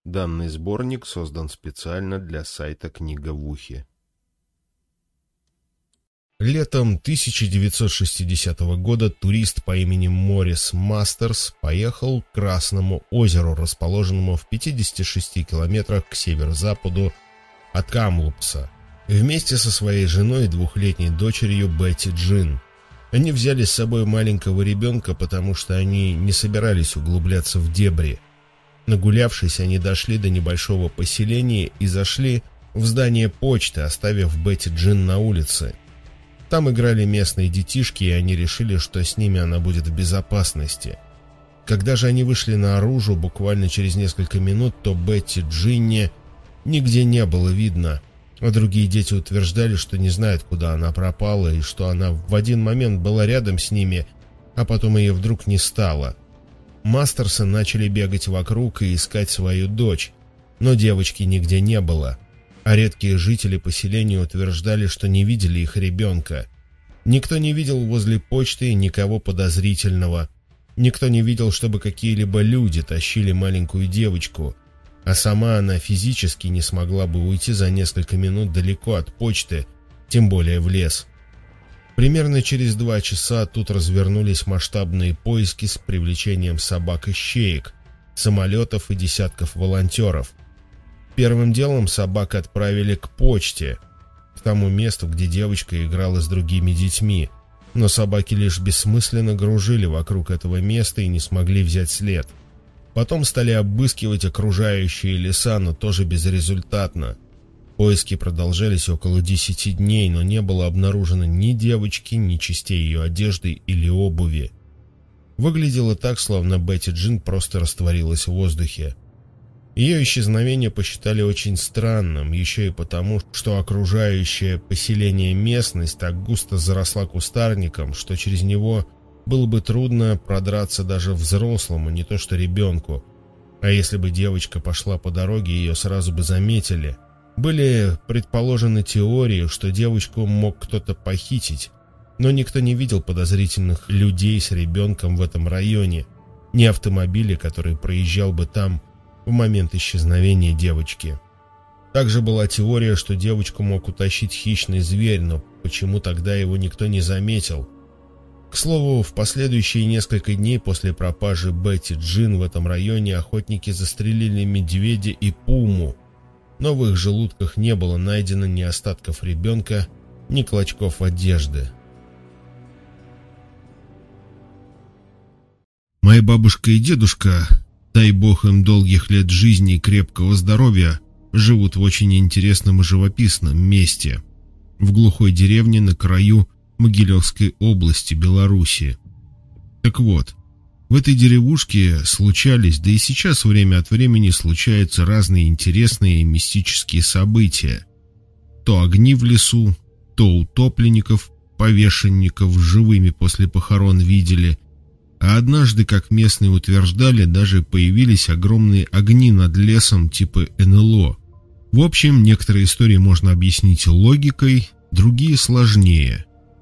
Данный сборник создан специально для сайта «Книга в ухе». Летом 1960 года турист по имени Моррис Мастерс поехал к Красному озеру, расположенному в 56 километрах к северо-западу от Камлупса, вместе со своей женой и двухлетней дочерью Бетти Джин. Они взяли с собой маленького ребенка, потому что они не собирались углубляться в дебри. Нагулявшись, они дошли до небольшого поселения и зашли в здание почты, оставив Бетти Джин на улице. Там играли местные детишки, и они решили, что с ними она будет в безопасности. Когда же они вышли наружу, буквально через несколько минут, то Бетти Джинни нигде не было видно, а другие дети утверждали, что не знают, куда она пропала, и что она в один момент была рядом с ними, а потом ее вдруг не стало. Мастерсы начали бегать вокруг и искать свою дочь, но девочки нигде не было, а редкие жители поселения утверждали, что не видели их ребенка. Никто не видел возле почты никого подозрительного, никто не видел, чтобы какие-либо люди тащили маленькую девочку, а сама она физически не смогла бы уйти за несколько минут далеко от почты, тем более в лес. Примерно через 2 часа тут развернулись масштабные поиски с привлечением собак-ищеек, самолетов и десятков волонтеров. Первым делом собак отправили к почте, к тому месту, где девочка играла с другими детьми, но собаки лишь бессмысленно кружили вокруг этого места и не смогли взять след. Потом стали обыскивать окружающие леса, но тоже безрезультатно. Поиски продолжались около 10 дней, но не было обнаружено ни девочки, ни частей ее одежды или обуви. Выглядело так, словно Бетти Джин просто растворилась в воздухе. Ее исчезновение посчитали очень странным, еще и потому, что окружающее поселение местность так густо заросла кустарником, что через него было бы трудно продраться даже взрослому, не то что ребенку. А если бы девочка пошла по дороге, ее сразу бы заметили. Были предположены теории, что девочку мог кто-то похитить, но никто не видел подозрительных людей с ребенком в этом районе, ни автомобиля, который проезжал бы там в момент исчезновения девочки. Также была теория, что девочку мог утащить хищный зверь, но почему тогда его никто не заметил? К слову, в последующие несколько дней после пропажи Бетти Джин в этом районе охотники застрелили медведя и пуму, но в их желудках не было найдено ни остатков ребенка, ни клочков одежды. Моя бабушка и дедушка, дай бог им долгих лет жизни и крепкого здоровья, живут в очень интересном и живописном месте, в глухой деревне на краю Могилевской области, Беларуси. Так вот, в этой деревушке случались, да и сейчас время от времени случаются разные интересные и мистические события. То огни в лесу, то утопленников, повешенников живыми после похорон видели, а однажды, как местные утверждали, даже появились огромные огни над лесом типа НЛО. В общем, некоторые истории можно объяснить логикой, другие сложнее.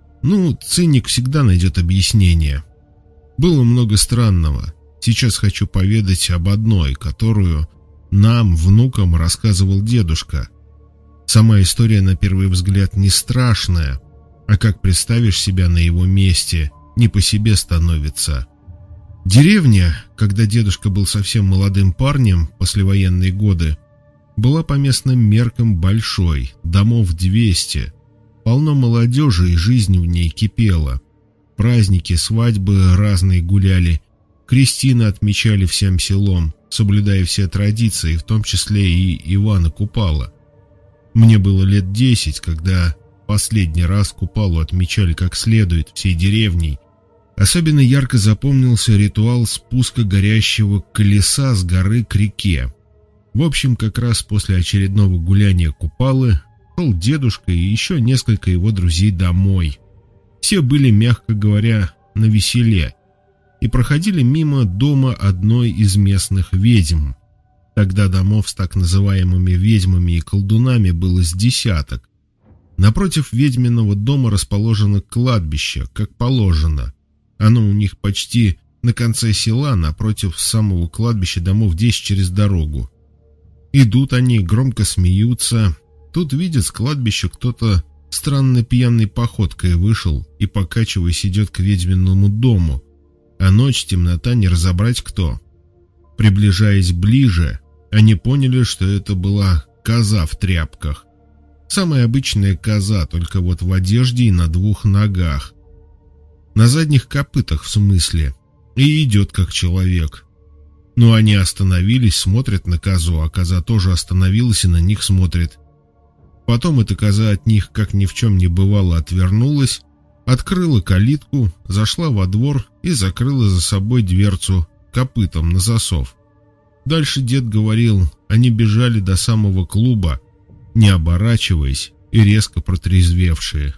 Циник всегда найдет объяснение. Было много странного. Сейчас хочу поведать об одной, которую нам, внукам, рассказывал дедушка. Сама история на первый взгляд не страшная, а как представишь себя на его месте, не по себе становится. Деревня, когда дедушка был совсем молодым парнем, послевоенные годы, была по местным меркам большой, домов 200, полно молодежи, и жизнь в ней кипела. Праздники, свадьбы разные гуляли, крестины отмечали всем селом, соблюдая все традиции, в том числе и Ивана Купала. Мне было лет 10, когда последний раз Купалу отмечали как следует всей деревней. Особенно ярко запомнился ритуал спуска горящего колеса с горы к реке. В общем, как раз после очередного гуляния Купалы шел дедушка и еще несколько его друзей домой. Все были, мягко говоря, навеселе и проходили мимо дома одной из местных ведьм. Тогда домов с так называемыми ведьмами и колдунами было с десяток. Напротив ведьминого дома расположено кладбище, как положено. Оно у них почти на конце села, напротив самого кладбища домов 10 через дорогу. Идут они, громко смеются. Тут видят с кладбища кто-то странно пьяной походкой вышел и, покачиваясь, идет к ведьминому дому. А ночь, темнота, не разобрать кто. Приближаясь ближе, они поняли, что это была коза в тряпках. Самая обычная коза, только вот в одежде и на 2 ногах. На задних копытах, в смысле. И идет как человек. Но они остановились, смотрят на козу, а коза тоже остановилась и на них смотрит. Потом эта коза от них, как ни в чем не бывало, отвернулась, открыла калитку, зашла во двор и закрыла за собой дверцу копытом на засов. Дальше дед говорил, они бежали до самого клуба, не оборачиваясь и резко протрезвевшие.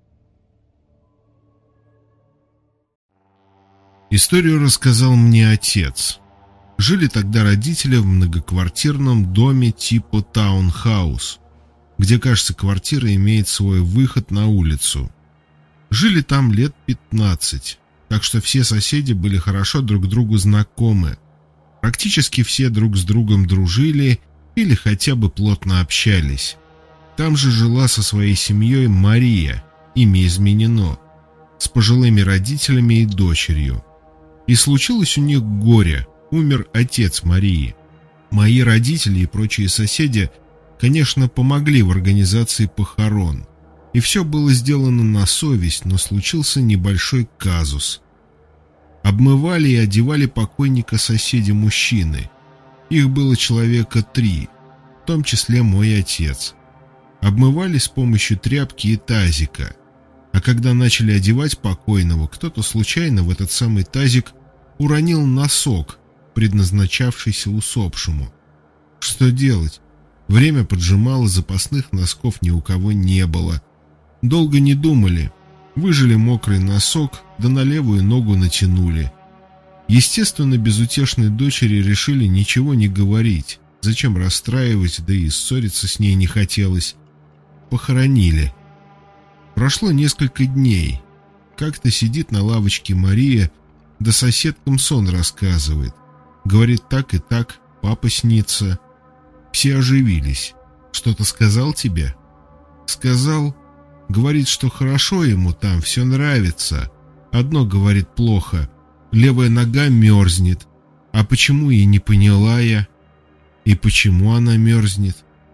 Историю рассказал мне отец. Жили тогда родители в многоквартирном доме типа таунхаус, где, кажется, квартира имеет свой выход на улицу. Жили там лет 15, так что все соседи были хорошо друг другу знакомы. Практически все друг с другом дружили или хотя бы плотно общались. Там же жила со своей семьей Мария, имя изменено, с пожилыми родителями и дочерью. И случилось у них горе, умер отец Марии. Мои родители и прочие соседи, конечно, помогли в организации похорон. И все было сделано на совесть, но случился небольшой казус. Обмывали и одевали покойника соседи-мужчины. Их было человека 3, в том числе мой отец. Обмывали с помощью тряпки и тазика. А когда начали одевать покойного, кто-то случайно в этот самый тазик уронил носок, предназначавшийся усопшему. Что делать? Время поджимало, запасных носков ни у кого не было. Долго не думали. Выжали мокрый носок, да на левую ногу натянули. Естественно, безутешной дочери решили ничего не говорить. Зачем расстраивать, да и ссориться с ней не хотелось. Похоронили. Прошло несколько дней. Как-то сидит на лавочке Мария, да соседкам сон рассказывает. Говорит, так и так, папа снится. Все оживились. Что-то сказал тебе? Сказал. Говорит, что хорошо ему там, все нравится. Одно, говорит, плохо. Левая нога мерзнет. А почему, и не поняла я. И почему она мерзнет?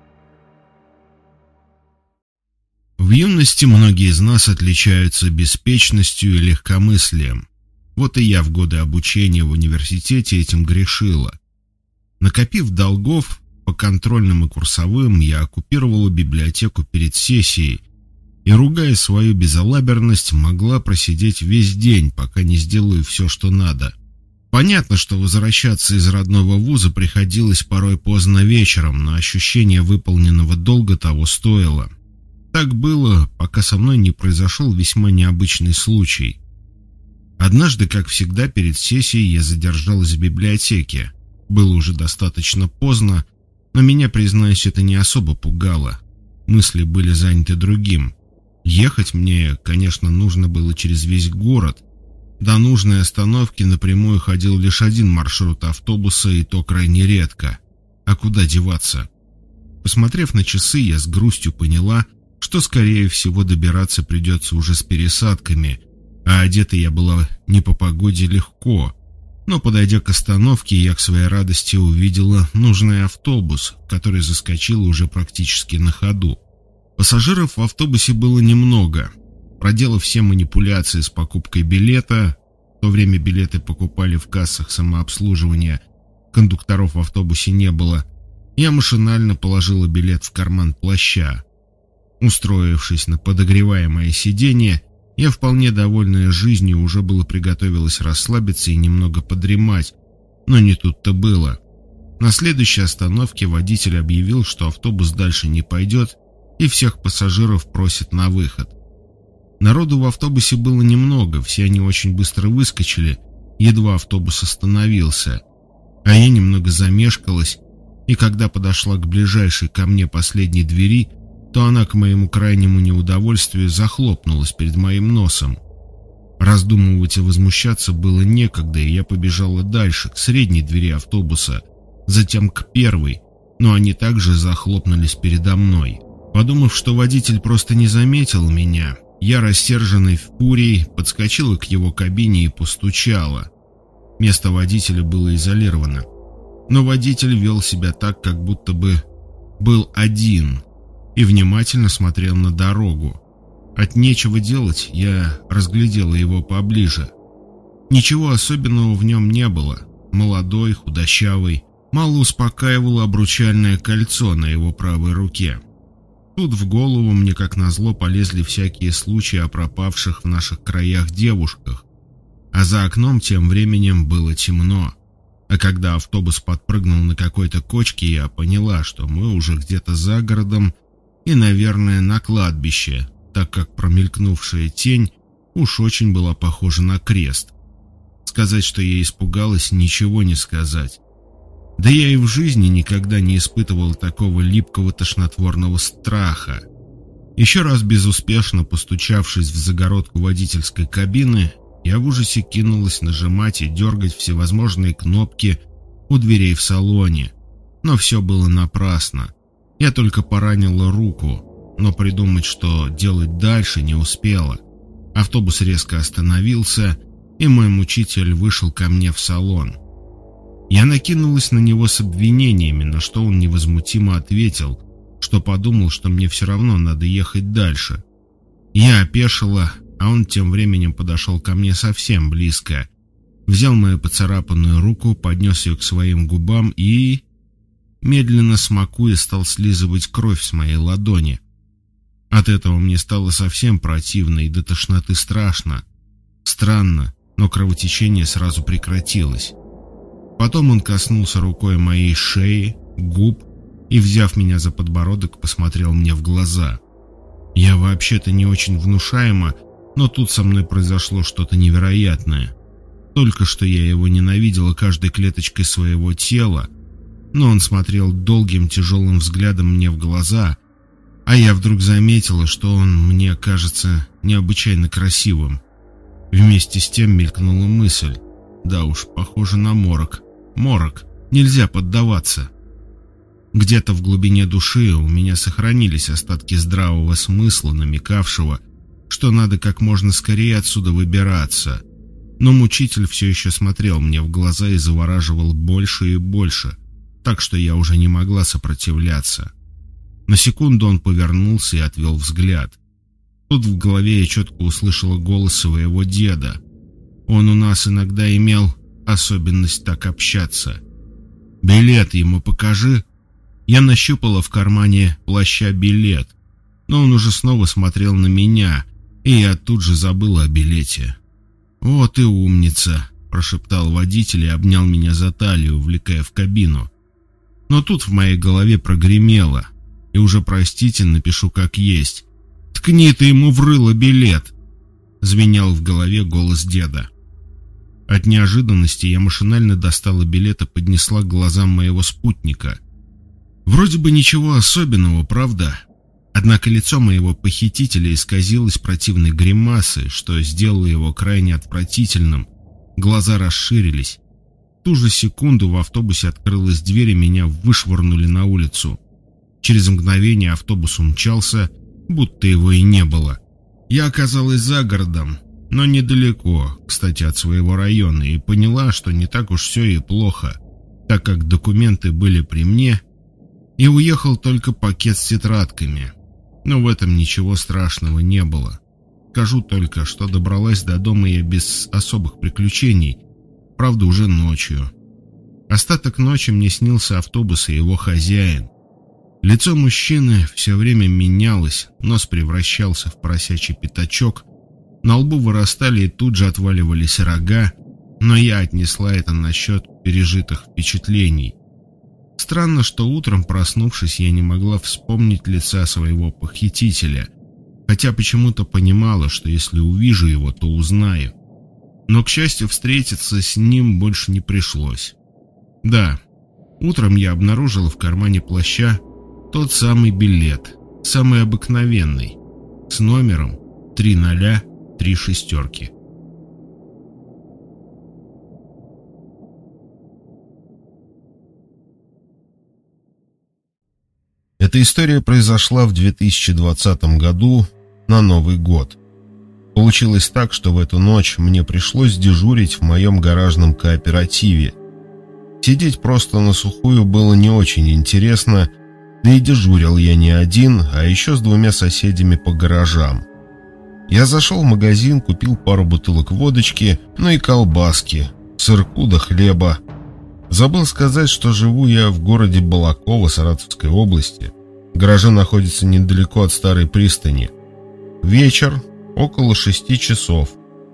В юности многие из нас отличаются беспечностью и легкомыслием. Вот и я в годы обучения в университете этим грешила. Накопив долгов, по контрольным и курсовым я оккупировала библиотеку перед сессией и, ругая свою безалаберность, могла просидеть весь день, пока не сделаю все, что надо. Понятно, что возвращаться из родного вуза приходилось порой поздно вечером, но ощущение выполненного долга того стоило. Так было, пока со мной не произошел весьма необычный случай. Однажды, как всегда, перед сессией я задержалась в библиотеке. Было уже достаточно поздно, но меня, признаюсь, это не особо пугало. Мысли были заняты другим. Ехать мне, конечно, нужно было через весь город. До нужной остановки напрямую ходил лишь один маршрут автобуса, и то крайне редко. А куда деваться? Посмотрев на часы, я с грустью поняла, что, скорее всего, добираться придется уже с пересадками, а одета я была не по погоде легко. Но, подойдя к остановке, я к своей радости увидела нужный автобус, который заскочил уже практически на ходу. Пассажиров в автобусе было немного. Проделав все манипуляции с покупкой билета, в то время билеты покупали в кассах самообслуживания, кондукторов в автобусе не было, я машинально положила билет в карман плаща. Устроившись на подогреваемое сиденье, я, вполне довольная жизнью, уже было приготовилась расслабиться и немного подремать, но не тут-то было. На следующей остановке водитель объявил, что автобус дальше не пойдет, и всех пассажиров просит на выход. Народу в автобусе было немного, все они очень быстро выскочили, едва автобус остановился. А я немного замешкалась, и когда подошла к ближайшей ко мне последней двери, то она, к моему крайнему неудовольствию, захлопнулась перед моим носом. Раздумывать и возмущаться было некогда, и я побежала дальше, к средней двери автобуса, затем к первой, но они также захлопнулись передо мной. Подумав, что водитель просто не заметил меня, я, рассерженный фурией, подскочила к его кабине и постучала. Место водителя было изолировано, но водитель вел себя так, как будто бы был один, и внимательно смотрел на дорогу. От нечего делать я разглядела его поближе. Ничего особенного в нем не было. Молодой, худощавый. Мало успокаивало обручальное кольцо на его правой руке. Тут в голову мне, как назло, полезли всякие случаи о пропавших в наших краях девушках. А за окном тем временем было темно. А когда автобус подпрыгнул на какой-то кочке, я поняла, что мы уже где-то за городом и, наверное, на кладбище, так как промелькнувшая тень уж очень была похожа на крест. Сказать, что я испугалась, ничего не сказать. Да я и в жизни никогда не испытывал такого липкого тошнотворного страха. Еще раз безуспешно постучавшись в загородку водительской кабины, я в ужасе кинулась нажимать и дергать всевозможные кнопки у дверей в салоне. Но все было напрасно. Я только поранила руку, но придумать, что делать дальше, не успела. Автобус резко остановился, и мой мучитель вышел ко мне в салон. Я накинулась на него с обвинениями, на что он невозмутимо ответил, что подумал, что мне все равно надо ехать дальше. Я опешила, а он тем временем подошел ко мне совсем близко, взял мою поцарапанную руку, поднес ее к своим губам и, медленно смакуя, стал слизывать кровь с моей ладони. От этого мне стало совсем противно и до тошноты страшно. Странно, но кровотечение сразу прекратилось. Потом он коснулся рукой моей шеи, губ и, взяв меня за подбородок, посмотрел мне в глаза. Я вообще-то не очень внушаема, но тут со мной произошло что-то невероятное. Только что я его ненавидела каждой клеточкой своего тела, но он смотрел долгим тяжелым взглядом мне в глаза, а я вдруг заметила, что он мне кажется необычайно красивым. Вместе с тем мелькнула мысль: да уж, похоже на морок. Морок, нельзя поддаваться. Где-то в глубине души у меня сохранились остатки здравого смысла, намекавшего, что надо как можно скорее отсюда выбираться. Но мучитель все еще смотрел мне в глаза и завораживал больше и больше, так что я уже не могла сопротивляться. На секунду он повернулся и отвел взгляд. Тут в голове я четко услышала голос своего деда. Он у нас иногда имел особенность так общаться. «Билет ему покажи». Я нащупала в кармане плаща билет, но он уже снова смотрел на меня, и я тут же забыла о билете. «Вот и умница», — прошептал водитель и обнял меня за талию, увлекая в кабину. Но тут в моей голове прогремело, и уже простительно пишу как есть: «Ткни ты ему в рыло билет!» Звенел в голове голос деда. От неожиданности я машинально достала билет и поднесла к глазам моего спутника. Вроде бы ничего особенного, правда? Однако лицо моего похитителя исказилось противной гримасой, что сделало его крайне отвратительным. Глаза расширились. В ту же секунду в автобусе открылась дверь, и меня вышвырнули на улицу. Через мгновение автобус умчался, будто его и не было. Я оказалась за городом, но недалеко, кстати, от своего района, и поняла, что не так уж все и плохо, так как документы были при мне, и уехал только пакет с тетрадками. Но в этом ничего страшного не было. Скажу только, что добралась до дома я без особых приключений, правда, уже ночью. Остаток ночи мне снился автобус и его хозяин. Лицо мужчины все время менялось, нос превращался в поросячий пятачок, на лбу вырастали и тут же отваливались рога, но я отнесла это насчет пережитых впечатлений. Странно, что утром, проснувшись, я не могла вспомнить лица своего похитителя, хотя почему-то понимала, что если увижу его, то узнаю. Но, к счастью, встретиться с ним больше не пришлось. Да, утром я обнаружила в кармане плаща тот самый билет, самый обыкновенный, с номером 3036. Эта история произошла в 2020 году на Новый год. Получилось так, что в эту ночь мне пришлось дежурить в моем гаражном кооперативе. Сидеть просто на сухую было не очень интересно, да и дежурил я не один, а еще с 2 соседями по гаражам. Я зашел в магазин, купил пару бутылок водочки, ну и колбаски, сырку да хлеба. Забыл сказать, что живу я в городе Балаково Саратовской области. Гаражи находятся недалеко от старой пристани. Вечер, около 6 часов.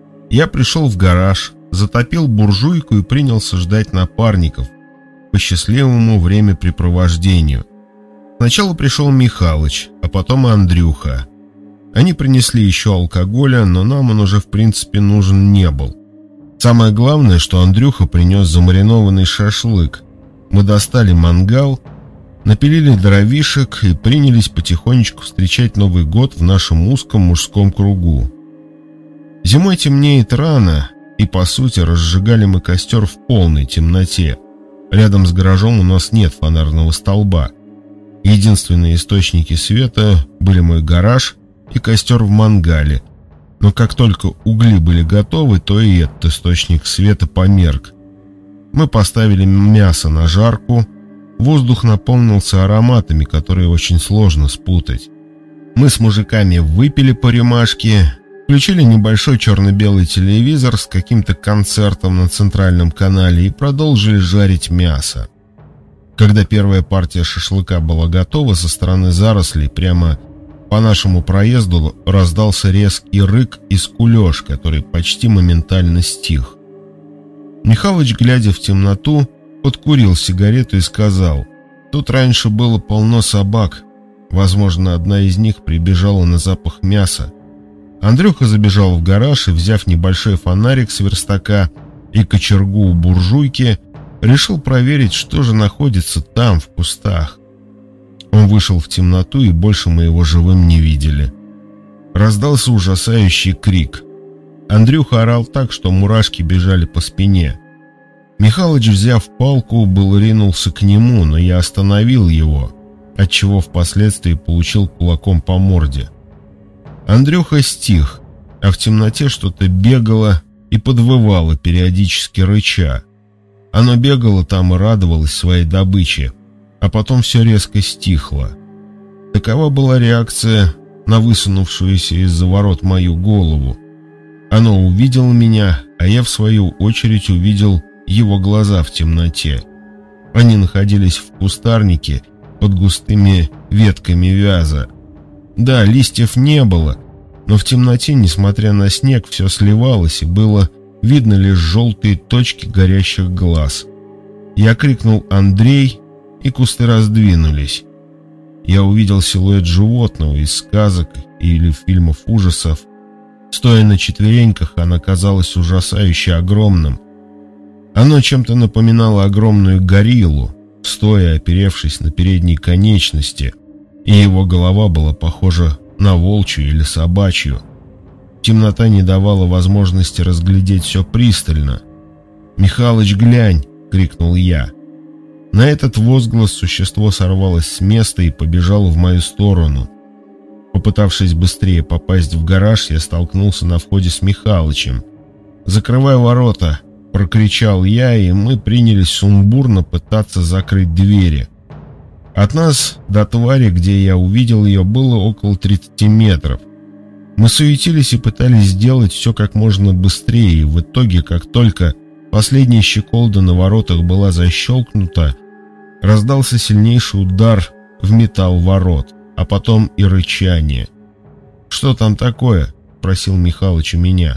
Я пришел в гараж, затопил буржуйку и принялся ждать напарников по счастливому времяпрепровождению. Сначала пришел Михалыч, а потом и Андрюха. Они принесли еще алкоголя, но нам он уже в принципе нужен не был. Самое главное, что Андрюха принес замаринованный шашлык. Мы достали мангал, напилили дровишек и принялись потихонечку встречать Новый год в нашем узком мужском кругу. Зимой темнеет рано, и по сути разжигали мы костер в полной темноте. Рядом с гаражом у нас нет фонарного столба. Единственные источники света были мой гараж и костер в мангале. Но как только угли были готовы, то и этот источник света померк. Мы поставили мясо на жарку, воздух наполнился ароматами, которые очень сложно спутать. Мы с мужиками выпили по рюмашке, включили небольшой черно-белый телевизор с каким-то концертом на центральном канале и продолжили жарить мясо. Когда первая партия шашлыка была готова, со стороны зарослей прямо по нашему проезду раздался резкий рык и скулеж, который почти моментально стих. Михалыч, глядя в темноту, подкурил сигарету и сказал: «Тут раньше было полно собак. Возможно, одна из них прибежала на запах мяса». Андрюха забежал в гараж и, взяв небольшой фонарик с верстака и кочергу у буржуйки, решил проверить, что же находится там, в кустах. Он вышел в темноту, и больше мы его живым не видели. Раздался ужасающий крик. Андрюха орал так, что мурашки бежали по спине. Михалыч, взяв палку, был ринулся к нему, но я остановил его, отчего впоследствии получил кулаком по морде. Андрюха стих, а в темноте что-то бегало и подвывало, периодически рыча. Оно бегало там и радовалось своей добыче, а потом все резко стихло. Такова была реакция на высунувшуюся из-за ворот мою голову. Оно увидело меня, а я в свою очередь увидел его глаза в темноте. Они находились в кустарнике под густыми ветками вяза. Да, листьев не было, но в темноте, несмотря на снег, все сливалось, и было видно лишь желтые точки горящих глаз. Я крикнул «Андрей!», и кусты раздвинулись. Я увидел силуэт животного из сказок или фильмов ужасов. Стоя на четвереньках, оно казалось ужасающе огромным. Оно чем-то напоминало огромную гориллу, стоя оперевшись на передние конечности, и его голова была похожа на волчью или собачью. Темнота не давала возможности разглядеть все пристально. «Михалыч, глянь!» — крикнул я. На этот возглас существо сорвалось с места и побежало в мою сторону. Попытавшись быстрее попасть в гараж, я столкнулся на входе с Михалычем. «Закрывай ворота!» — прокричал я, и мы принялись сумбурно пытаться закрыть двери. От нас до твари, где я увидел ее, было около 30 метров. Мы суетились и пытались сделать все как можно быстрее, и в итоге, как только последняя щеколда на воротах была защелкнута, раздался сильнейший удар в металл ворот, а потом и рычание. «Что там такое?» — просил Михалыч у меня.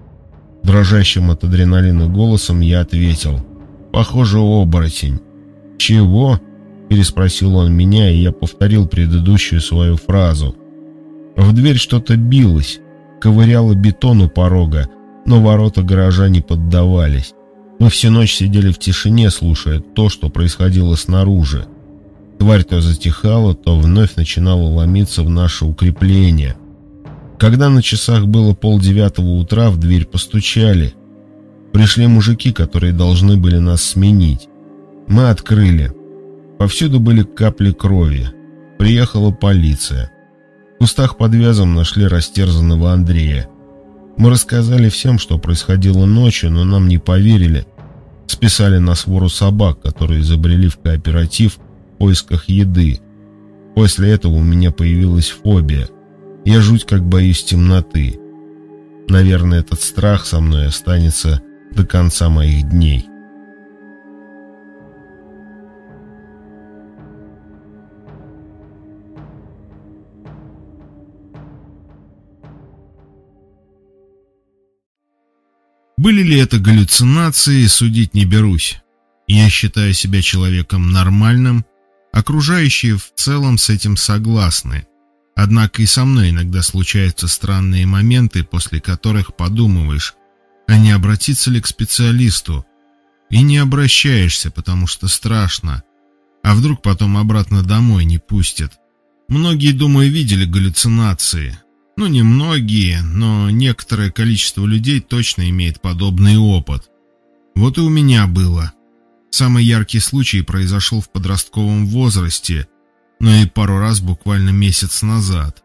Дрожащим от адреналина голосом я ответил: «Похоже, оборотень». «Чего?» — переспросил он меня, и я повторил предыдущую свою фразу. В дверь что-то билось, ковыряло бетон у порога, но ворота гаража не поддавались. Мы всю ночь сидели в тишине, слушая то, что происходило снаружи. Тварь то затихала, то вновь начинала ломиться в наше укрепление. Когда на часах было 8:30 утра, в дверь постучали. Пришли мужики, которые должны были нас сменить. Мы открыли. Повсюду были капли крови. приехала полиция. В кустах под вязом нашли растерзанного Андрея. Мы рассказали всем, что происходило ночью, но нам не поверили. Списали на свору собак, которые изобрели в кооператив в поисках еды. После этого у меня появилась фобия. Я жуть как боюсь темноты. Наверное, этот страх со мной останется до конца моих дней. Были ли это галлюцинации, судить не берусь. Я считаю себя человеком нормальным, окружающие в целом с этим согласны. Однако и со мной иногда случаются странные моменты, после которых подумываешь, а не обратиться ли к специалисту. И не обращаешься, потому что страшно. А вдруг потом обратно домой не пустят. Многие, думаю, видели галлюцинации. Ну, не многие, но некоторое количество людей точно имеет подобный опыт. Вот и у меня было. Самый яркий случай произошел в подростковом возрасте, но и пару раз буквально месяц назад.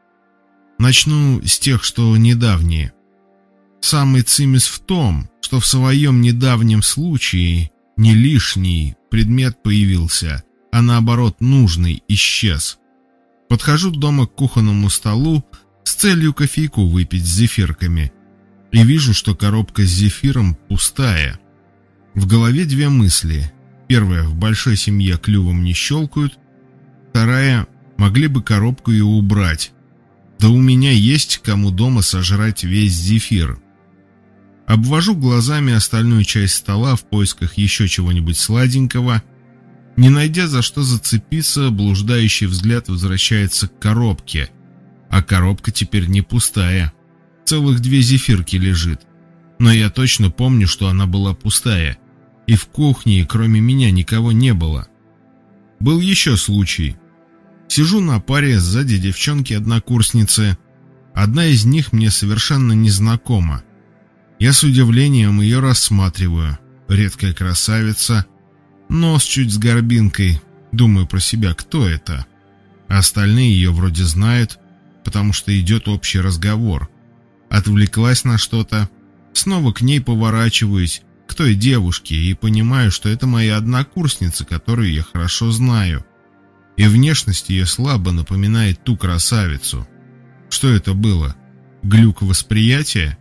Начну с тех, что недавние. Самый цимис в том, что в своем недавнем случае не лишний предмет появился, а наоборот нужный исчез. Подхожу дома к кухонному столу с целью кофейку выпить с зефирками и вижу, что коробка с зефиром пустая. В голове две мысли. Первая: в большой семье клювом не щелкают. Вторая: могли бы коробку и убрать. Да у меня есть кому дома сожрать весь зефир. Обвожу глазами остальную часть стола в поисках еще чего-нибудь сладенького. Не найдя за что зацепиться, блуждающий взгляд возвращается к коробке. А коробка теперь не пустая. Целых 2 зефирки лежит. Но я точно помню, что она была пустая. И в кухне, кроме меня, никого не было. Был еще случай. Сижу на паре, сзади девчонки-однокурсницы. Одна из них мне совершенно незнакома. Я с удивлением ее рассматриваю. Редкая красавица. Нос чуть с горбинкой. Думаю про себя, кто это? А остальные ее вроде знают, потому что идет общий разговор. Отвлеклась на что-то. Снова к ней поворачиваюсь, к той девушке, и понимаю, что это моя однокурсница, которую я хорошо знаю. И внешность ее слабо напоминает ту красавицу. Что это было? Глюк восприятия?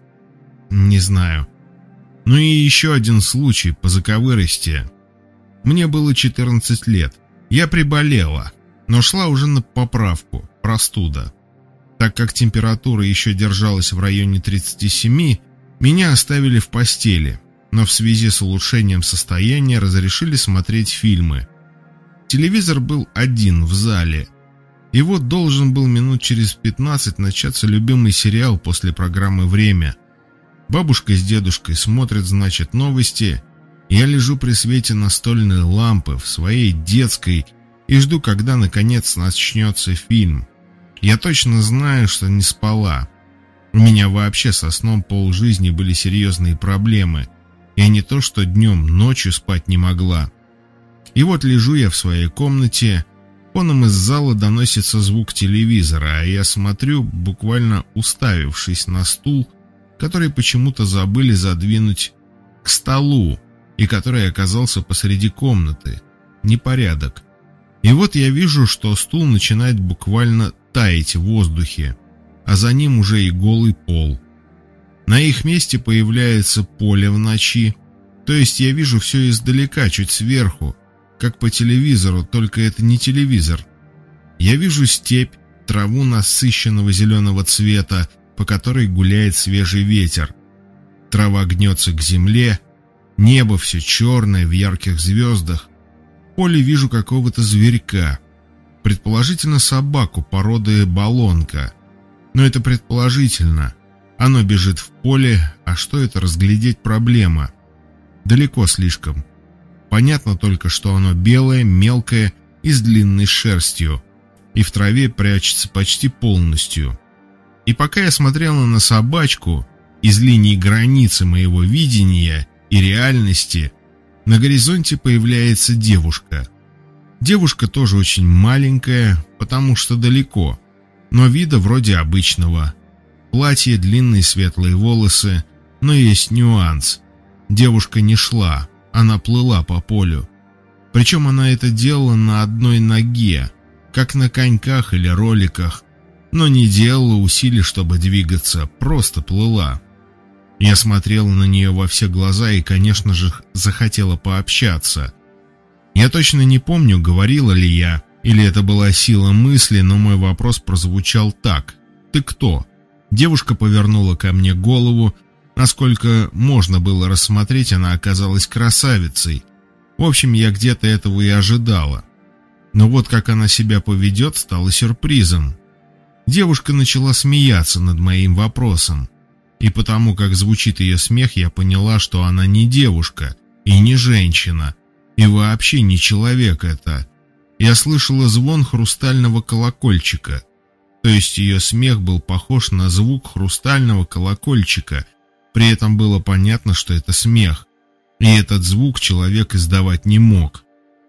Не знаю. Ну и еще один случай по заковырости. Мне было 14 лет. Я приболела, но шла уже на поправку, простуда. Так как температура еще держалась в районе 37, меня оставили в постели, но в связи с улучшением состояния разрешили смотреть фильмы. Телевизор был один в зале. И вот должен был минут через 15 начаться любимый сериал после программы «Время». Бабушка с дедушкой смотрят, значит, новости. Я лежу при свете настольной лампы в своей детской и жду, когда наконец начнется фильм. Я точно знаю, что не спала. У меня вообще со сном полжизни были серьезные проблемы. Я не то что днем, ночью спать не могла. И вот лежу я в своей комнате, фоном из зала доносится звук телевизора, а я смотрю, буквально уставившись на стул, который почему-то забыли задвинуть к столу, и который оказался посреди комнаты. Непорядок. И вот я вижу, что стул начинает буквально таять в воздухе, а за ним уже и голый пол. На их месте появляется поле в ночи, то есть я вижу все издалека, чуть сверху, как по телевизору, только это не телевизор. Я вижу степь, траву насыщенного зеленого цвета, по которой гуляет свежий ветер. Трава гнется к земле, небо все черное в ярких звездах. В поле вижу какого-то зверька, предположительно собаку породы балонка. Но это предположительно. Оно бежит в поле, а что это разглядеть проблема? Далеко слишком. Понятно только, что оно белое, мелкое и с длинной шерстью, и в траве прячется почти полностью. И пока я смотрела на собачку, из линии границы моего видения и реальности, на горизонте появляется девушка. Девушка тоже очень маленькая, потому что далеко, но вида вроде обычного. Платье, длинные светлые волосы, но есть нюанс. Девушка не шла, она плыла по полю. Причем она это делала на одной ноге, как на коньках или роликах, но не делала усилий, чтобы двигаться, просто плыла. Я смотрела на нее во все глаза и, конечно же, захотела пообщаться. Я точно не помню, говорила ли я, или это была сила мысли, но мой вопрос прозвучал так: «Ты кто?» Девушка повернула ко мне голову. Насколько можно было рассмотреть, она оказалась красавицей. В общем, я где-то этого и ожидала. Но вот как она себя поведет, стало сюрпризом. Девушка начала смеяться над моим вопросом. И потому, как звучит ее смех, я поняла, что она не девушка и не женщина, и вообще не человек это. Я слышала звон хрустального колокольчика. То есть ее смех был похож на звук хрустального колокольчика. При этом было понятно, что это смех. И этот звук человек издавать не мог.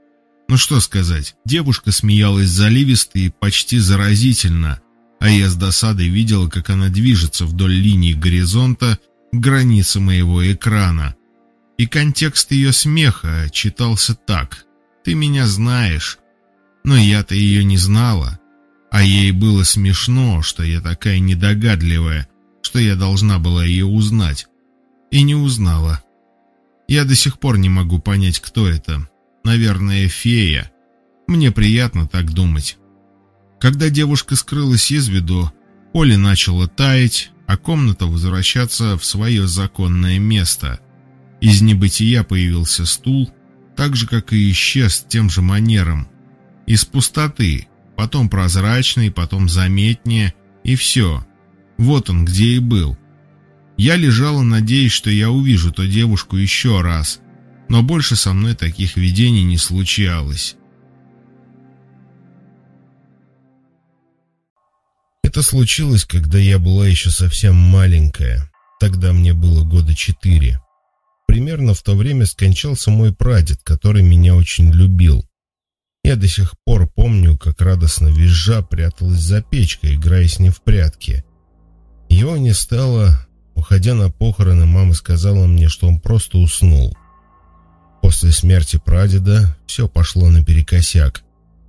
Ну что сказать, девушка смеялась заливисто и почти заразительно, а я с досадой видела, как она движется вдоль линии горизонта к границе моего экрана. И контекст ее смеха читался так: «Ты меня знаешь». Но я-то ее не знала. А ей было смешно, что я такая недогадливая, что я должна была ее узнать. И не узнала. Я до сих пор не могу понять, кто это. Наверное, фея. Мне приятно так думать. Когда девушка скрылась из виду, поле начало таять, а комната возвращаться в свое законное место. Из небытия появился стул, так же, как и исчез тем же манером. Из пустоты, потом прозрачный, потом заметнее, и все. Вот он где и был. Я лежала, надеясь, что я увижу ту девушку еще раз, но больше со мной таких видений не случалось. Это случилось, когда я была еще совсем маленькая. Тогда мне было года 4. Примерно в то время скончался мой прадед, который меня очень любил. Я до сих пор помню, как радостно визжа пряталась за печкой, играя с ним в прятки. Его не стало. Уходя на похороны, мама сказала мне, что он просто уснул. После смерти прадеда все пошло наперекосяк.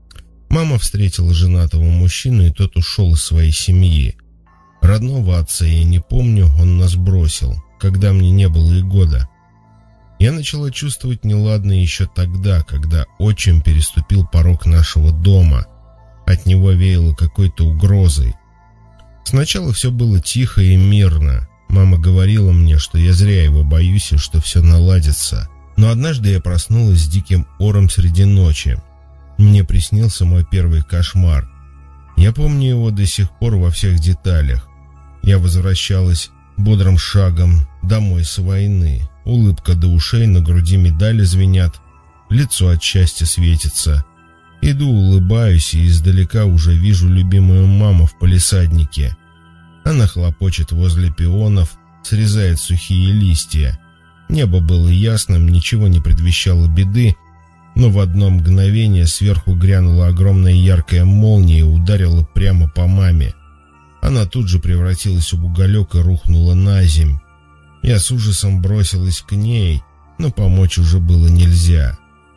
Мама встретила женатого мужчину, и тот ушел из своей семьи. Родного отца я не помню, он нас бросил, когда мне не было и года. Я начала чувствовать неладное еще тогда, когда отчим переступил порог нашего дома. От него веяло какой-то угрозой. Сначала все было тихо и мирно. Мама говорила мне, что я зря его боюсь и что все наладится. Но однажды я проснулась с диким ором среди ночи. Мне приснился мой первый кошмар. Я помню его до сих пор во всех деталях. Я возвращалась бодрым шагом домой с войны. Улыбка до ушей, на груди медали звенят, лицо от счастья светится. Иду, улыбаюсь, и издалека уже вижу любимую маму в палисаднике. Она хлопочет возле пионов, срезает сухие листья. Небо было ясным, ничего не предвещало беды, но в одно мгновение сверху грянула огромная яркая молния и ударила прямо по маме. Она тут же превратилась в уголек и рухнула на земь. Я с ужасом бросилась к ней, но помочь уже было нельзя.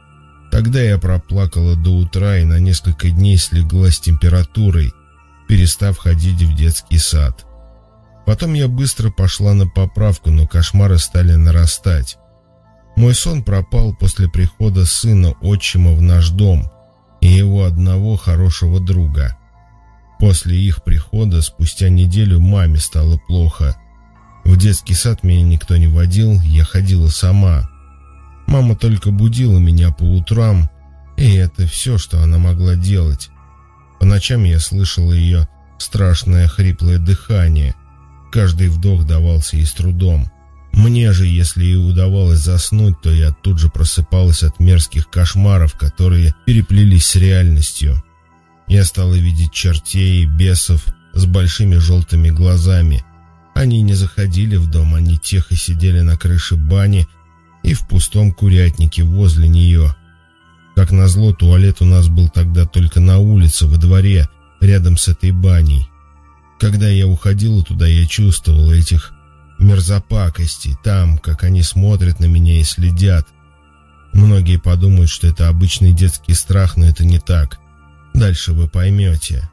Тогда я проплакала до утра и на несколько дней слегла с температурой, перестав ходить в детский сад. Потом я быстро пошла на поправку, но кошмары стали нарастать. Мой сон пропал после прихода сына отчима в наш дом и его одного хорошего друга. После их прихода, спустя неделю, маме стало плохо. В детский сад меня никто не водил, я ходила сама. Мама только будила меня по утрам, и это все, что она могла делать. По ночам я слышала ее страшное хриплое дыхание. Каждый вдох давался ей с трудом. Мне же, если и удавалось заснуть, то я тут же просыпалась от мерзких кошмаров, которые переплелись с реальностью. Я стала видеть чертей и бесов с большими желтыми глазами. Они не заходили в дом, они тихо сидели на крыше бани и в пустом курятнике возле нее. Как назло, туалет у нас был тогда только на улице, во дворе, рядом с этой баней. Когда я уходила туда, я чувствовала этих мерзопакостей, там, как они смотрят на меня и следят. Многие подумают, что это обычный детский страх, но это не так. Дальше вы поймете.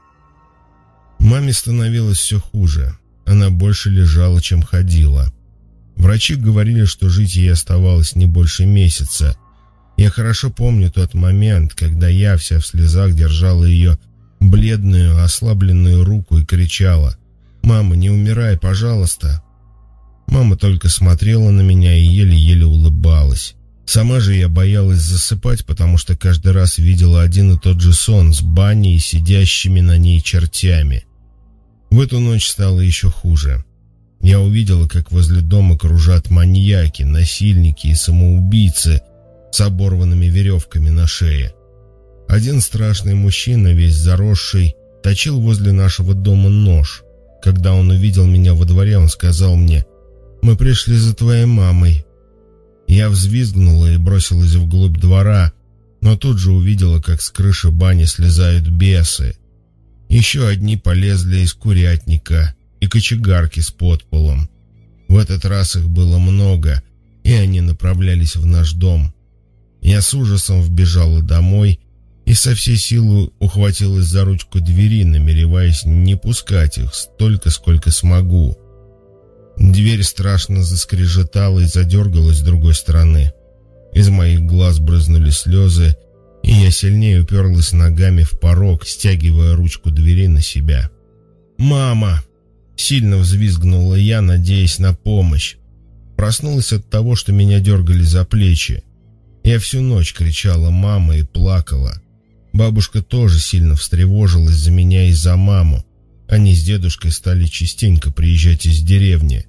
Маме становилось все хуже. Она больше лежала, чем ходила. Врачи говорили, что жить ей оставалось не больше месяца. Я хорошо помню тот момент, когда я вся в слезах держала ее бледную, ослабленную руку и кричала: «Мама, не умирай, пожалуйста!» Мама только смотрела на меня и еле-еле улыбалась. Сама же я боялась засыпать, потому что каждый раз видела один и тот же сон с баней и сидящими на ней чертями. В эту ночь стало еще хуже. Я увидела, как возле дома кружат маньяки, насильники и самоубийцы с оборванными веревками на шее. Один страшный мужчина, весь заросший, точил возле нашего дома нож. Когда он увидел меня во дворе, он сказал мне: «Мы пришли за твоей мамой». Я взвизгнула и бросилась вглубь двора, но тут же увидела, как с крыши бани слезают бесы. Еще одни полезли из курятника и кочегарки с подполом. В этот раз их было много, и они направлялись в наш дом. Я с ужасом вбежала домой и со всей силы ухватилась за ручку двери, намереваясь не пускать их столько, сколько смогу. Дверь страшно заскрежетала и задергалась с другой стороны. Из моих глаз брызнули слезы, и я сильнее уперлась ногами в порог, стягивая ручку двери на себя. «Мама!» — сильно взвизгнула я, надеясь на помощь. Проснулась от того, что меня дергали за плечи. Я всю ночь кричала «мама» и плакала. Бабушка тоже сильно встревожилась за меня и за маму. Они с дедушкой стали частенько приезжать из деревни.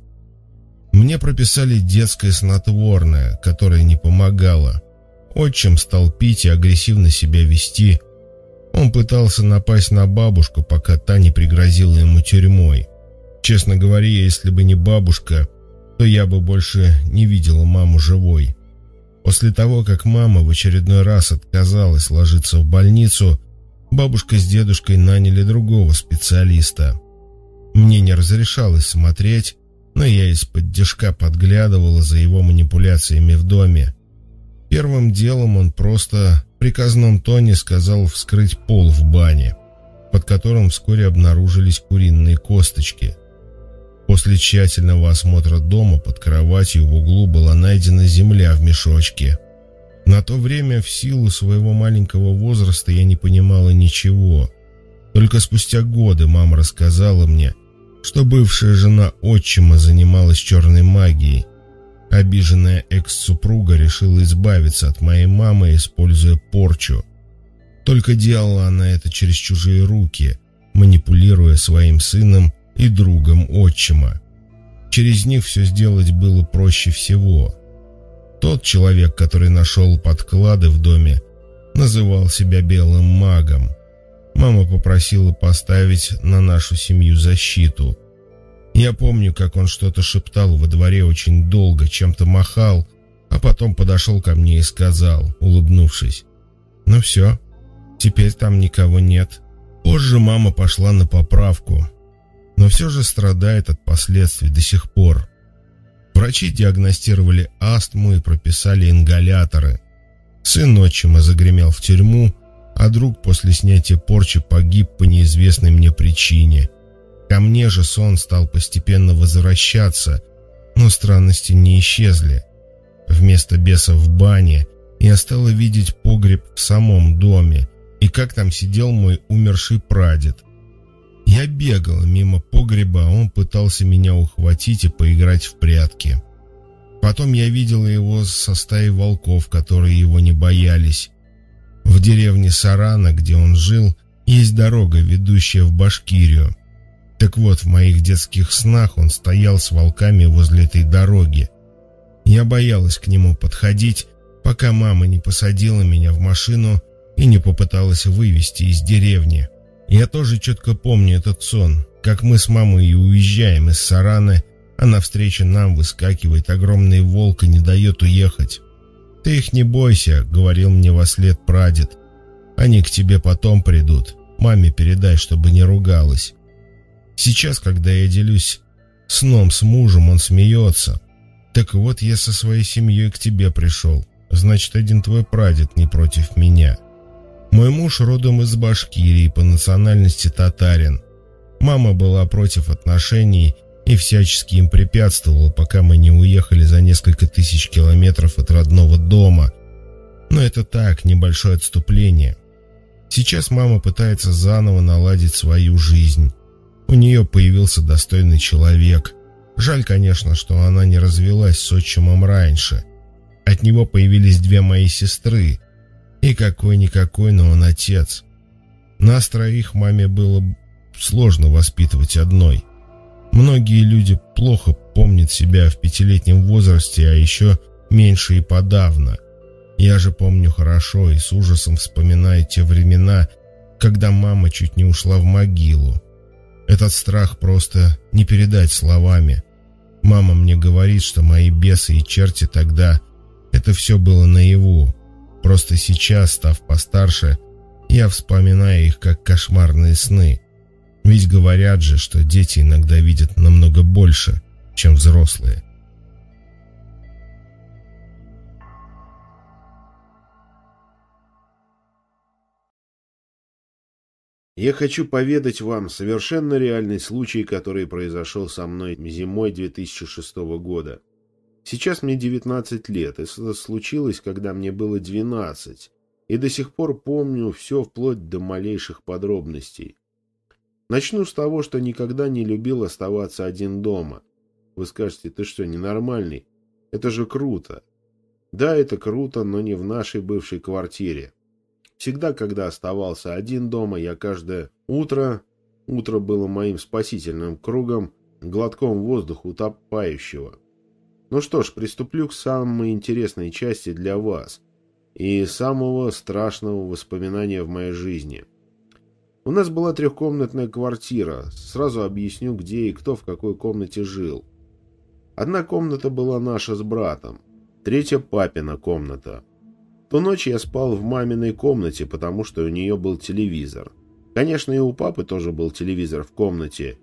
Мне прописали детское снотворное, которое не помогало. Отчим стал пить и агрессивно себя вести. Он пытался напасть на бабушку, пока та не пригрозила ему тюрьмой. Честно говоря, если бы не бабушка, то я бы больше не видела маму живой. После того, как мама в очередной раз отказалась ложиться в больницу, бабушка с дедушкой наняли другого специалиста. Мне не разрешалось смотреть, но я из-под-тишка подглядывала за его манипуляциями в доме. Первым делом он просто в приказном тоне сказал вскрыть пол в бане, под которым вскоре обнаружились куриные косточки. После тщательного осмотра дома под кроватью в углу была найдена земля в мешочке. На то время, в силу своего маленького возраста, я не понимала ничего. Только спустя годы мама рассказала мне, что бывшая жена отчима занималась черной магией. Обиженная экс-супруга решила избавиться от моей мамы, используя порчу. Только делала она это через чужие руки, манипулируя своим сыном и другом отчима. Через них все сделать было проще всего. Тот человек, который нашел подклады в доме, называл себя белым магом. Мама попросила поставить на нашу семью защиту. Я помню, как он что-то шептал во дворе очень долго, чем-то махал, а потом подошел ко мне и сказал, улыбнувшись: «Ну все, теперь там никого нет». Позже мама пошла на поправку, но все же страдает от последствий до сих пор. Врачи диагностировали астму и прописали ингаляторы. Сын отчима загремел в тюрьму, а друг после снятия порчи погиб по неизвестной мне причине. Ко мне же сон стал постепенно возвращаться, но странности не исчезли. Вместо беса в бане я стала видеть погреб в самом доме, и как там сидел мой умерший прадед. Я бегала мимо погреба, а он пытался меня ухватить и поиграть в прятки. Потом я видела его со стаей волков, которые его не боялись. В деревне Сарана, где он жил, есть дорога, ведущая в Башкирию. Так вот, в моих детских снах он стоял с волками возле этой дороги. Я боялась к нему подходить, пока мама не посадила меня в машину и не попыталась вывести из деревни. Я тоже четко помню этот сон, как мы с мамой и уезжаем из Сараны, а навстречу нам выскакивает огромный волк и не дает уехать. «Ты их не бойся», — говорил мне вослед прадед. «Они к тебе потом придут. Маме передай, чтобы не ругалась». Сейчас, когда я делюсь сном с мужем, он смеется. «Так вот, я со своей семьей к тебе пришел. Значит, один твой прадед не против меня. Мой муж родом из Башкирии, по национальности татарин. Мама была против отношений и всячески им препятствовала, пока мы не уехали за несколько тысяч километров от родного дома. Но это так, небольшое отступление. Сейчас мама пытается заново наладить свою жизнь. У нее появился достойный человек. Жаль, конечно, что она не развелась с отчимом раньше. От него появились две мои сестры. И какой-никакой, но он отец. Нас троих маме было сложно воспитывать одной. Многие люди плохо помнят себя в 5-летнем возрасте, а еще меньше и подавно. Я же помню хорошо и с ужасом вспоминаю те времена, когда мама чуть не ушла в могилу. Этот страх просто не передать словами. Мама мне говорит, что мои бесы и черти тогда — это все было наяву. Просто сейчас, став постарше, я вспоминаю их как кошмарные сны. Ведь говорят же, что дети иногда видят намного больше, чем взрослые. Я хочу поведать вам совершенно реальный случай, который произошел со мной зимой 2006 года. Сейчас мне 19 лет, и это случилось, когда мне было 12, и до сих пор помню все вплоть до малейших подробностей. Начну с того, что никогда не любил оставаться один дома. Вы скажете, ты что, ненормальный? Это же круто. Да, это круто, но не в нашей бывшей квартире. Всегда, когда оставался один дома, я каждое утро было моим спасительным кругом, глотком воздуха утопающего. Ну что ж, приступлю к самой интересной части для вас и самого страшного воспоминания в моей жизни. У нас была трехкомнатная квартира. Сразу объясню, где и кто в какой комнате жил. Одна комната была наша с братом, третья папина комната. Ту ночь я спал в маминой комнате, потому что у нее был телевизор. Конечно, и у папы тоже был телевизор в комнате,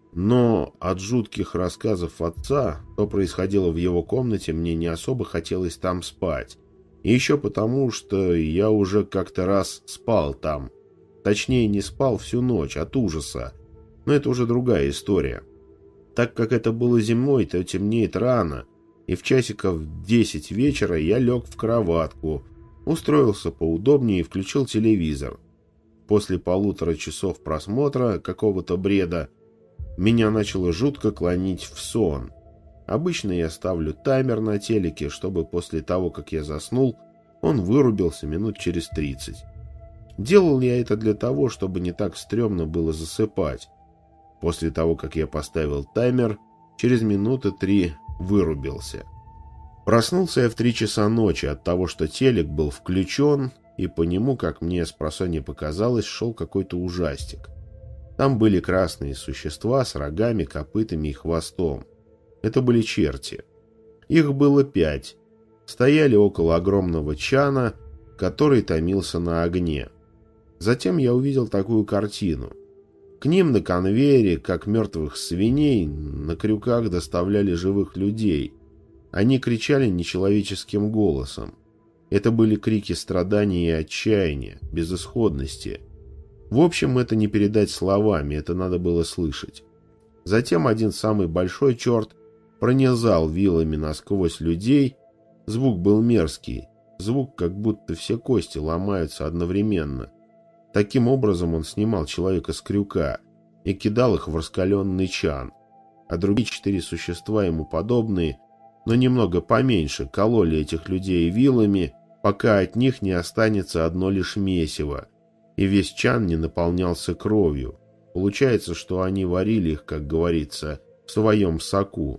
но от жутких рассказов отца, что происходило в его комнате, мне не особо хотелось там спать. И еще потому, что я уже как-то раз спал там. Точнее, не спал всю ночь от ужаса. Но это уже другая история. Так как это было зимой, то темнеет рано, и в часиков 10 вечера я лег в кроватку, устроился поудобнее и включил телевизор. После 1,5 часов просмотра какого-то бреда меня начало жутко клонить в сон. Обычно я ставлю таймер на телеке, чтобы после того, как я заснул, он вырубился минут через 30. Делал я это для того, чтобы не так стрёмно было засыпать. После того, как я поставил таймер, через минуты 3 вырубился. Проснулся я в 3 часа ночи от того, что телек был включен, и по нему, как мне спросонья показалось, шел какой-то ужастик. Там были красные существа с рогами, копытами и хвостом. Это были черти. Их было 5. Стояли около огромного чана, который томился на огне. Затем я увидел такую картину. К ним на конвейере, как мертвых свиней, на крюках доставляли живых людей. Они кричали нечеловеческим голосом. Это были крики страдания и отчаяния, безысходности. В общем, это не передать словами, это надо было слышать. Затем один самый большой черт пронизал вилами насквозь людей. Звук был мерзкий. Звук, как будто все кости ломаются одновременно. Таким образом он снимал человека с крюка и кидал их в раскаленный чан. А другие 4 существа ему подобные, но немного поменьше, кололи этих людей вилами, пока от них не останется одно лишь месиво, и весь чан не наполнялся кровью. Получается, что они варили их, как говорится, в своем соку.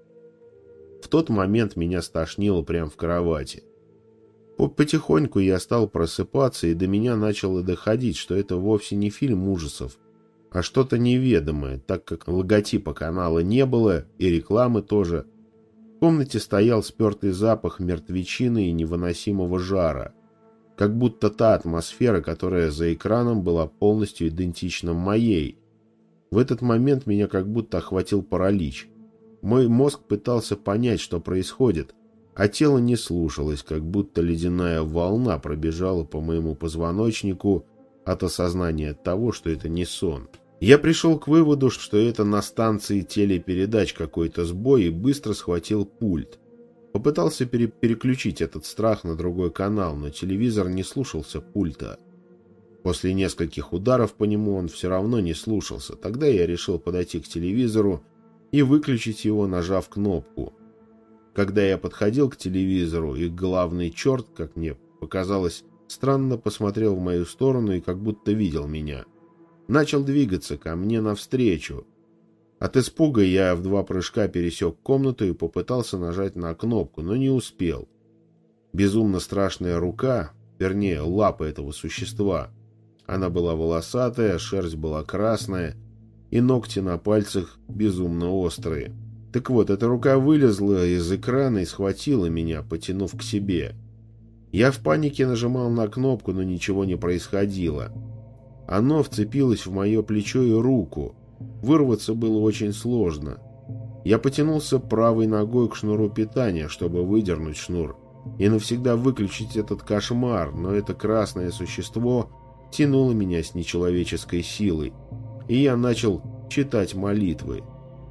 В тот момент меня стошнило прямо в кровати. Потихоньку я стал просыпаться, и до меня начало доходить, что это вовсе не фильм ужасов, а что-то неведомое, так как логотипа канала не было, и рекламы тоже. комнате стоял спертый запах мертвечины и невыносимого жара, как будто та атмосфера, которая за экраном была полностью идентична моей. В этот момент меня как будто охватил паралич. Мой мозг пытался понять, что происходит, а тело не слушалось, как будто ледяная волна пробежала по моему позвоночнику от осознания того, что это не сон. Я пришел к выводу, что это на станции телепередач какой-то сбой, и быстро схватил пульт. Попытался переключить этот страх на другой канал, но телевизор не слушался пульта. После нескольких ударов по нему он все равно не слушался. Тогда я решил подойти к телевизору и выключить его, нажав кнопку. Когда я подходил к телевизору, и главный черт, как мне показалось, странно посмотрел в мою сторону и как будто видел меня. Начал двигаться ко мне навстречу. От испуга я в 2 прыжка пересек комнату и попытался нажать на кнопку, но не успел. Безумно страшная рука, вернее, лапа этого существа. Она была волосатая, шерсть была красная, и ногти на пальцах безумно острые. Так вот, эта рука вылезла из экрана и схватила меня, потянув к себе. Я в панике нажимал на кнопку, но ничего не происходило. Оно вцепилось в мое плечо и руку. Вырваться было очень сложно. Я потянулся правой ногой к шнуру питания, чтобы выдернуть шнур и навсегда выключить этот кошмар, но это красное существо тянуло меня с нечеловеческой силой, и я начал читать молитвы.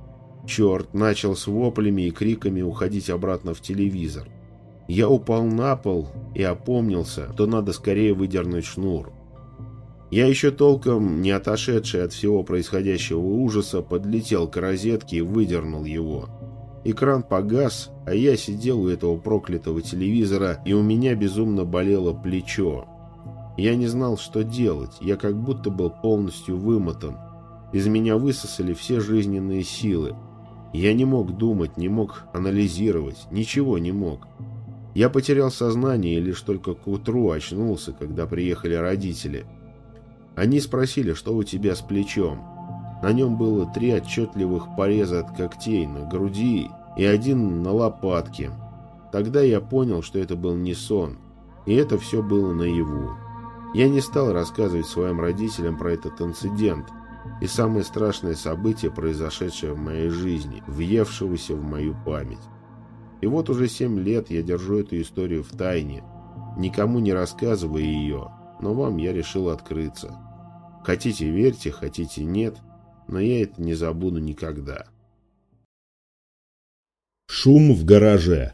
Черт начал с воплями и криками уходить обратно в телевизор. Я упал на пол и опомнился, что надо скорее выдернуть шнур. Я еще толком не отошедший от всего происходящего ужаса подлетел к розетке и выдернул его. Экран погас, а я сидел у этого проклятого телевизора, и у меня безумно болело плечо. Я не знал, что делать, я как будто был полностью вымотан. Из меня высосали все жизненные силы. Я не мог думать, не мог анализировать, ничего не мог. Я потерял сознание и лишь только к утру очнулся, когда приехали родители. Они спросили, что у тебя с плечом. На нем было 3 отчетливых пореза от когтей на груди и 1 на лопатке. Тогда я понял, что это был не сон, и это все было наяву. Я не стал рассказывать своим родителям про этот инцидент и самое страшное событие, произошедшее в моей жизни, въевшегося в мою память. И вот уже 7 лет я держу эту историю в тайне, никому не рассказывая ее, но вам я решил открыться. Хотите верьте, хотите нет, но я это не забуду никогда. Шум в гараже.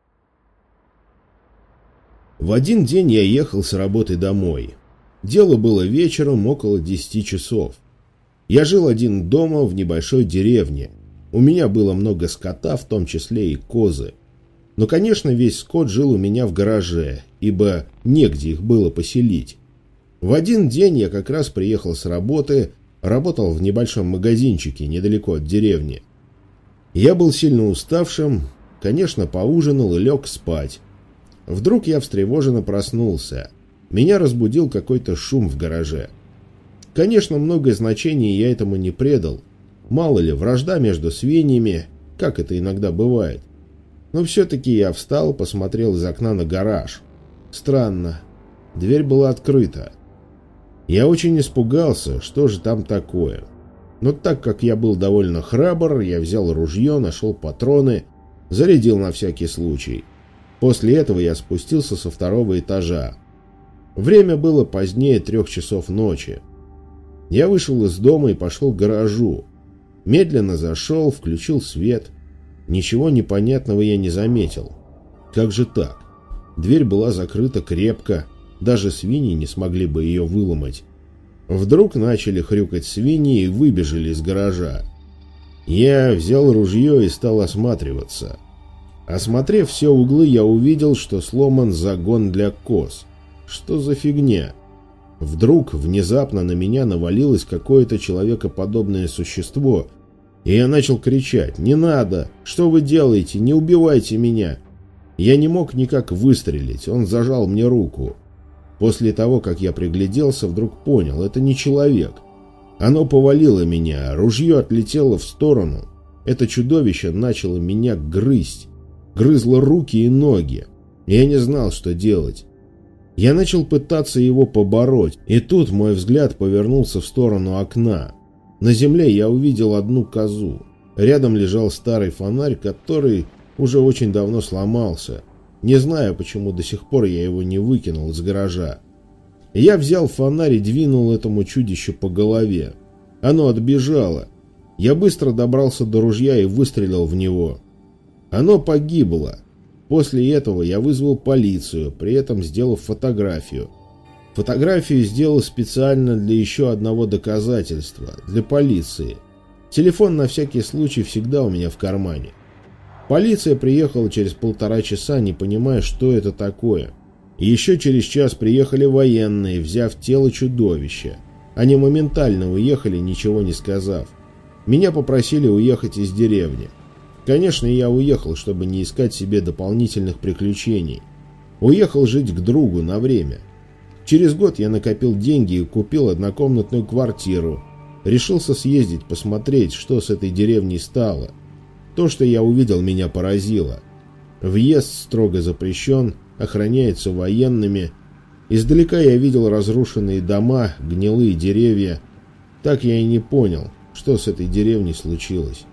В один день я ехал с работы домой. Дело было вечером около 10 часов. Я жил один дома в небольшой деревне. У меня было много скота, в том числе и козы. Но, конечно, весь скот жил у меня в гараже, ибо негде их было поселить. В один день я как раз приехал с работы, работал в небольшом магазинчике недалеко от деревни. Я был сильно уставшим, конечно, поужинал и лег спать. Вдруг я встревоженно проснулся. Меня разбудил какой-то шум в гараже. Конечно, многое значение я этому не придал. Мало ли, вражда между свиньями, как это иногда бывает. Но все-таки я встал, посмотрел из окна на гараж. Странно. Дверь была открыта. Я очень испугался, что же там такое. Но так как я был довольно храбр, я взял ружье, нашел патроны, зарядил на всякий случай. После этого я спустился со 2-го этажа. Время было позднее 3 часов ночи. Я вышел из дома и пошел к гаражу. Медленно зашел, включил свет. Ничего непонятного я не заметил. Как же так? Дверь была закрыта крепко, даже свиньи не смогли бы ее выломать. Вдруг начали хрюкать свиньи и выбежали из гаража. Я взял ружье и стал осматриваться. Осмотрев все углы, я увидел, что сломан загон для коз. Что за фигня? Вдруг внезапно на меня навалилось какое-то человекоподобное существо, и я начал кричать: «Не надо! Что вы делаете? Не убивайте меня!» Я не мог никак выстрелить, он зажал мне руку. После того, как я пригляделся, вдруг понял, это не человек. Оно повалило меня, ружье отлетело в сторону. Это чудовище начало меня грызть. грызло руки и ноги. Я не знал, что делать. Я начал пытаться его побороть, и тут мой взгляд повернулся в сторону окна. На земле я увидел одну козу. Рядом лежал старый фонарь, который уже очень давно сломался. Не знаю, почему до сих пор я его не выкинул из гаража. Я взял фонарь и двинул этому чудищу по голове. Оно отбежало. Я быстро добрался до ружья и выстрелил в него. Оно погибло. После этого я вызвал полицию, при этом сделав фотографию. Фотографию сделал специально для еще одного доказательства, для полиции. Телефон на всякий случай всегда у меня в кармане. Полиция приехала через 1,5 часа, не понимая, что это такое. И еще через час приехали военные, взяв тело чудовища. Они моментально уехали, ничего не сказав. Меня попросили уехать из деревни. Конечно, я уехал, чтобы не искать себе дополнительных приключений. Уехал жить к другу на время. Через год я накопил деньги и купил однокомнатную квартиру. Решился съездить, посмотреть, что с этой деревней стало. То, что я увидел, меня поразило. Въезд строго запрещен, охраняется военными. Издалека я видел разрушенные дома, гнилые деревья. Так я и не понял, что с этой деревней случилось.